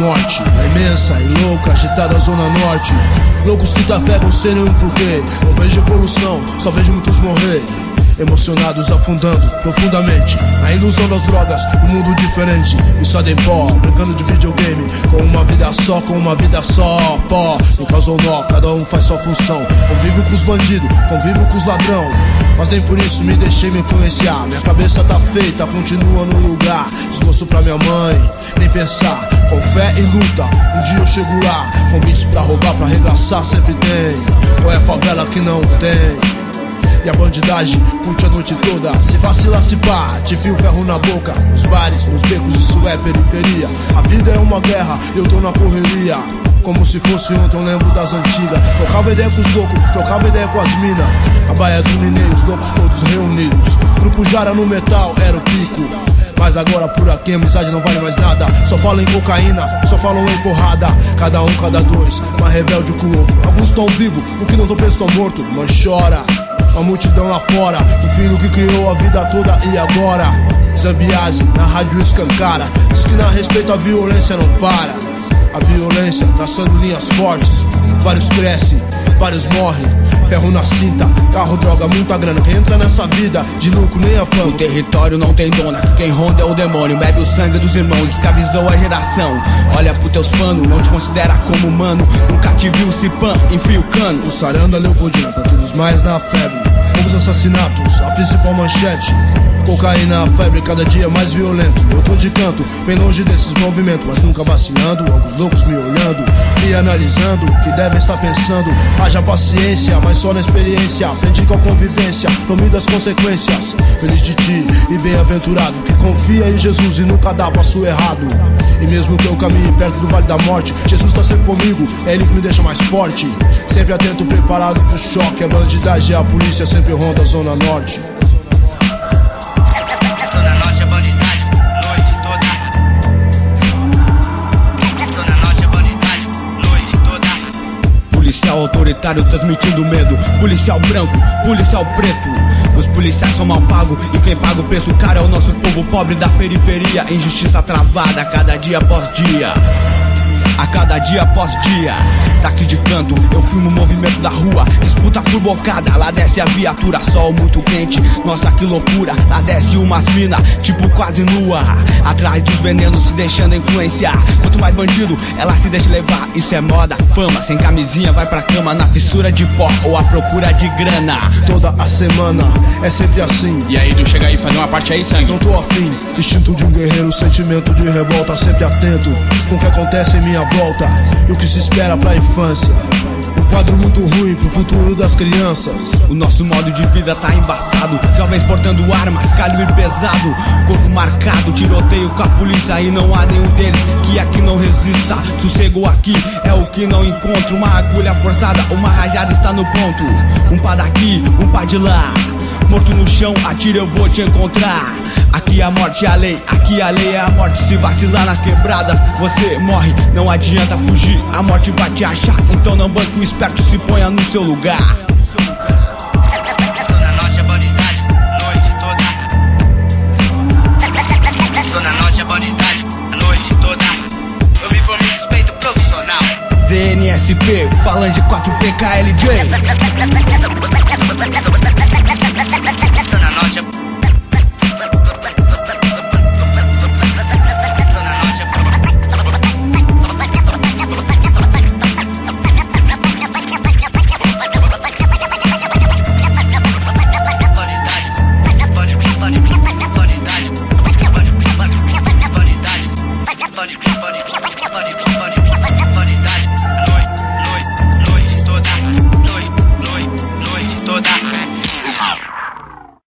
morte. A imensa e louca, agitada zona norte. Loucos que trafegam sem nenhum porquê. Não vejo evolução, só vejo muitos morrer. Emocionados afundando profundamente na ilusão das drogas, um mundo diferente. E só de pó, brincando de videogame. Com uma vida só, com uma vida só. Pó, não causou nó, cada um faz sua função. Convivo com os bandidos, convivo com os ladrão. Mas nem por isso me deixei me influenciar. Minha cabeça tá feita, continua no lugar. Desgosto pra minha mãe, nem pensar. Com fé e luta, um dia eu chego lá. Convite pra roubar, pra arregaçar, sempre tem. Qual é a favela que não tem? E a bandidagem curte a noite toda. Se vacilar, se pá, te fio ferro na boca. Nos bares, nos becos, isso é periferia. A vida é uma guerra, eu tô na correria. Como se fosse ontem, eu lembro das antigas. Trocava ideia com os loucos, trocava ideia com as minas. A baia do Nenê, os loucos todos reunidos. Grupo Jara no metal, era o pico. Mas agora por aqui a amizade não vale mais nada. Só falam em cocaína, só falam em porrada. Cada um, cada dois, mais rebelde que o outro. Alguns tão vivos, o que não tão preso tão morto. Mas chora a multidão lá fora, o filho que criou a vida toda e agora. Zambiase, na rádio escancara. Diz que na respeito a violência não para. A violência traçando linhas fortes. Vários crescem, vários morrem. Ferro na cinta, carro, droga, muita grana. Quem entra nessa vida, de lucro nem a fama. O território não tem dona, quem ronda é o demônio. Bebe o sangue dos irmãos, escravizou a geração. Olha pros teus panos, não te considera como humano. Nunca te viu se pan, enfia o cano. O Saranda Leopoldina, pra todos mais na febre. Os assassinatos, a principal manchete. Cocaína, a febre, cada dia mais violento. Eu tô de canto, bem longe desses movimentos, mas nunca vacilando. Alguns loucos me olhando, me analisando, que devem estar pensando. Haja paciência, mas só na experiência. Aprendi com a convivência, tome das consequências. Feliz de ti e bem-aventurado, que confia em Jesus e nunca dá passo errado. E mesmo que eu caminhe perto do vale da morte, Jesus tá sempre comigo, é Ele que me deixa mais forte. Sempre atento, preparado pro choque. A bandidagem e a polícia sempre ronda a zona norte. Zona norte é bandidagem, noite toda. Zona norte é bandidagem, noite toda. Policial autoritário transmitindo medo. Policial branco, policial preto. Os policiais são mal pagos e quem paga o preço caro é o nosso povo pobre da periferia. Injustiça travada a cada dia após dia. A cada dia após dia, tá aqui de canto, eu filmo o movimento da rua. Disputa por bocada, lá desce a viatura. Sol muito quente, nossa que loucura. Lá desce umas mina, tipo quase nua. Atrás dos venenos se deixando influenciar. Quanto mais bandido, ela se deixa levar. Isso é moda, fama, sem camisinha vai pra cama. Na fissura de pó ou a procura de grana. Toda a semana, é sempre assim. E aí, tu chega aí, faz uma parte aí, sangue. Não tô afim, instinto de um guerreiro. Sentimento de revolta, sempre atento com o que acontece em minha volta e o que se espera pra infância. Um quadro muito ruim pro futuro das crianças. O nosso modo de vida tá embaçado. Jovens portando armas, calibre pesado. Corpo marcado, tiroteio com a polícia. E não há nenhum deles que aqui não resista. Sossego aqui é o que não encontro. Uma agulha forçada, uma rajada está no ponto. Um pá daqui, um pá de lá. Morto no chão, atira eu vou te encontrar. Aqui a morte é a lei, aqui a lei é a morte. Se vacilar nas quebradas, você morre. Não adianta fugir, a morte vai te achar. Então não banque o esperto, se ponha no seu lugar. Zona norte é bandidagem, noite toda. Zona norte é bandidagem, noite toda. Eu me formei suspeito profissional. ZNSP, Falange 4PKLJ. Zona norte é Buddy.